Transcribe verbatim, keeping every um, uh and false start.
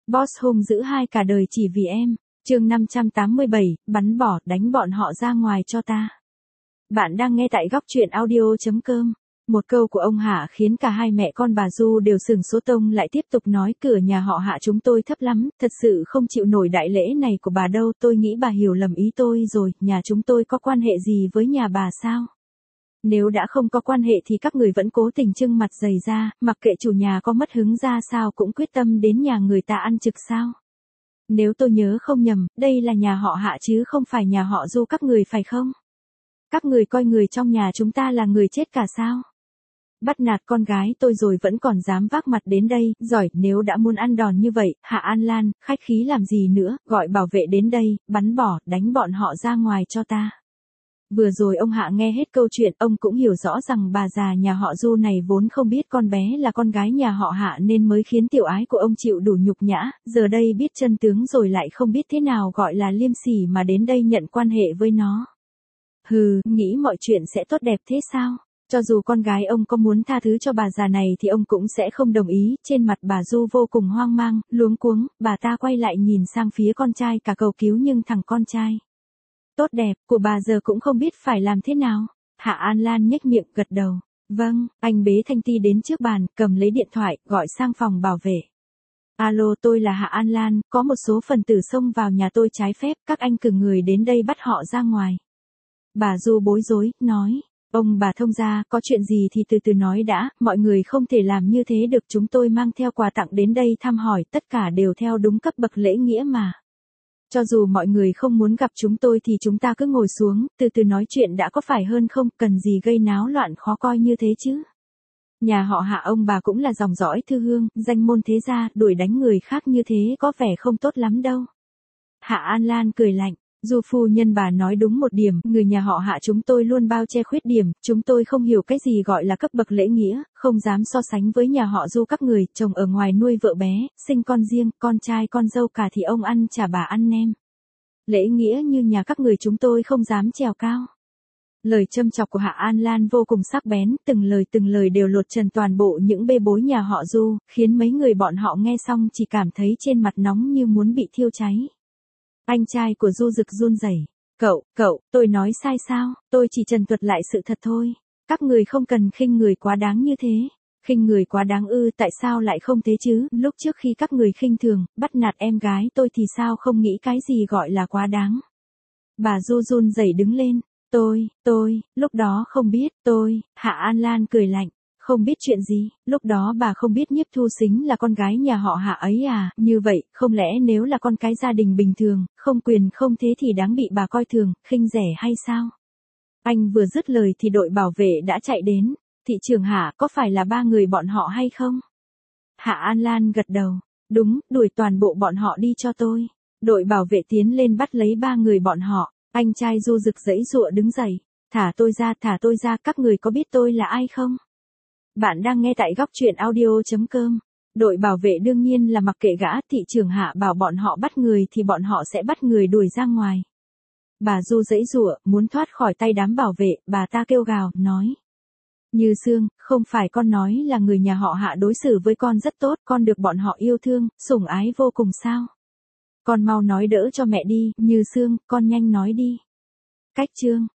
Boss hung dữ hai cả đời chỉ vì em. Chương năm trăm tám mươi bảy, bắn bỏ, đánh bọn họ ra ngoài cho ta. Bạn đang nghe tại góc truyện audio chấm com. Một câu của ông Hạ khiến cả hai mẹ con bà Du đều sửng sốt. Tông lại tiếp tục nói, cửa nhà họ Hạ chúng tôi thấp lắm, thật sự không chịu nổi đại lễ này của bà đâu. Tôi nghĩ bà hiểu lầm ý tôi rồi, nhà chúng tôi có quan hệ gì với nhà bà sao? Nếu đã không có quan hệ thì các người vẫn cố tình trưng mặt dày ra, mặc kệ chủ nhà có mất hứng ra sao cũng quyết tâm đến nhà người ta ăn trực sao? Nếu tôi nhớ không nhầm, đây là nhà họ Hạ chứ không phải nhà họ Du các người phải không? Các người coi người trong nhà chúng ta là người chết cả sao? Bắt nạt con gái tôi rồi vẫn còn dám vác mặt đến đây, giỏi, nếu đã muốn ăn đòn như vậy, Hạ An Lan, khách khí làm gì nữa, gọi bảo vệ đến đây, bắn bỏ, đánh bọn họ ra ngoài cho ta. Vừa rồi ông Hạ nghe hết câu chuyện, ông cũng hiểu rõ rằng bà già nhà họ Du này vốn không biết con bé là con gái nhà họ Hạ nên mới khiến tiểu ái của ông chịu đủ nhục nhã, giờ đây biết chân tướng rồi lại không biết thế nào gọi là liêm sỉ mà đến đây nhận quan hệ với nó. Hừ, nghĩ mọi chuyện sẽ tốt đẹp thế sao? Cho dù con gái ông có muốn tha thứ cho bà già này thì ông cũng sẽ không đồng ý. Trên mặt bà Du vô cùng hoang mang, luống cuống, bà ta quay lại nhìn sang phía con trai cả cầu cứu nhưng thằng con trai tốt đẹp của bà giờ cũng không biết phải làm thế nào. Hạ An Lan nhếch miệng gật đầu. Vâng, anh bế Thanh Ti đến trước bàn, cầm lấy điện thoại, gọi sang phòng bảo vệ. Alo, tôi là Hạ An Lan, có một số phần tử xông vào nhà tôi trái phép, các anh cử người đến đây bắt họ ra ngoài. Bà Du bối rối, nói. Ông bà thông gia, có chuyện gì thì từ từ nói đã, mọi người không thể làm như thế được. Chúng tôi mang theo quà tặng đến đây thăm hỏi, tất cả đều theo đúng cấp bậc lễ nghĩa mà. Cho dù mọi người không muốn gặp chúng tôi thì chúng ta cứ ngồi xuống, từ từ nói chuyện đã có phải hơn không, cần gì gây náo loạn khó coi như thế chứ. Nhà họ Hạ ông bà cũng là dòng dõi thư hương, danh môn thế gia, đuổi đánh người khác như thế có vẻ không tốt lắm đâu. Hạ An Lan cười lạnh. Du phu nhân bà nói đúng một điểm, người nhà họ Hạ chúng tôi luôn bao che khuyết điểm, chúng tôi không hiểu cái gì gọi là cấp bậc lễ nghĩa, không dám so sánh với nhà họ Du các người, chồng ở ngoài nuôi vợ bé, sinh con riêng, con trai con dâu cả thì ông ăn chả bà ăn nem. Lễ nghĩa như nhà các người chúng tôi không dám trèo cao. Lời châm chọc của Hạ An Lan vô cùng sắc bén, từng lời từng lời đều lột trần toàn bộ những bê bối nhà họ Du, khiến mấy người bọn họ nghe xong chỉ cảm thấy trên mặt nóng như muốn bị thiêu cháy. Anh trai của Du Dực run rẩy. Cậu, cậu, tôi nói sai sao, tôi chỉ trần thuật lại sự thật thôi. Các người không cần khinh người quá đáng như thế. Khinh người quá đáng ư, tại sao lại không thế chứ, lúc trước khi các người khinh thường, bắt nạt em gái tôi thì sao không nghĩ cái gì gọi là quá đáng. Bà Du run rẩy đứng lên. Tôi, tôi, lúc đó không biết, tôi, Hạ An Lan cười lạnh. Không biết chuyện gì, lúc đó bà không biết Nhiếp Thu Sính là con gái nhà họ Hạ ấy à, như vậy, không lẽ nếu là con cái gia đình bình thường, không quyền không thế thì đáng bị bà coi thường, khinh rẻ hay sao? Anh vừa dứt lời thì đội bảo vệ đã chạy đến. Thị trưởng Hạ, có phải là ba người bọn họ hay không? Hạ An Lan gật đầu. Đúng, đuổi toàn bộ bọn họ đi cho tôi. Đội bảo vệ tiến lên bắt lấy ba người bọn họ. Anh trai Du Dực giãy giụa đứng dậy. Thả tôi ra, thả tôi ra, các người có biết tôi là ai không? Bạn đang nghe tại góc truyện audio chấm com. Đội bảo vệ đương nhiên là mặc kệ gã. Thị trưởng Hạ bảo bọn họ bắt người thì bọn họ sẽ bắt người đuổi ra ngoài. Bà Du giãy giụa, muốn thoát khỏi tay đám bảo vệ, bà ta kêu gào, nói. Như Sương, không phải con nói là người nhà họ Hạ đối xử với con rất tốt, con được bọn họ yêu thương, sủng ái vô cùng sao? Con mau nói đỡ cho mẹ đi, Như Sương, con nhanh nói đi. Cách chương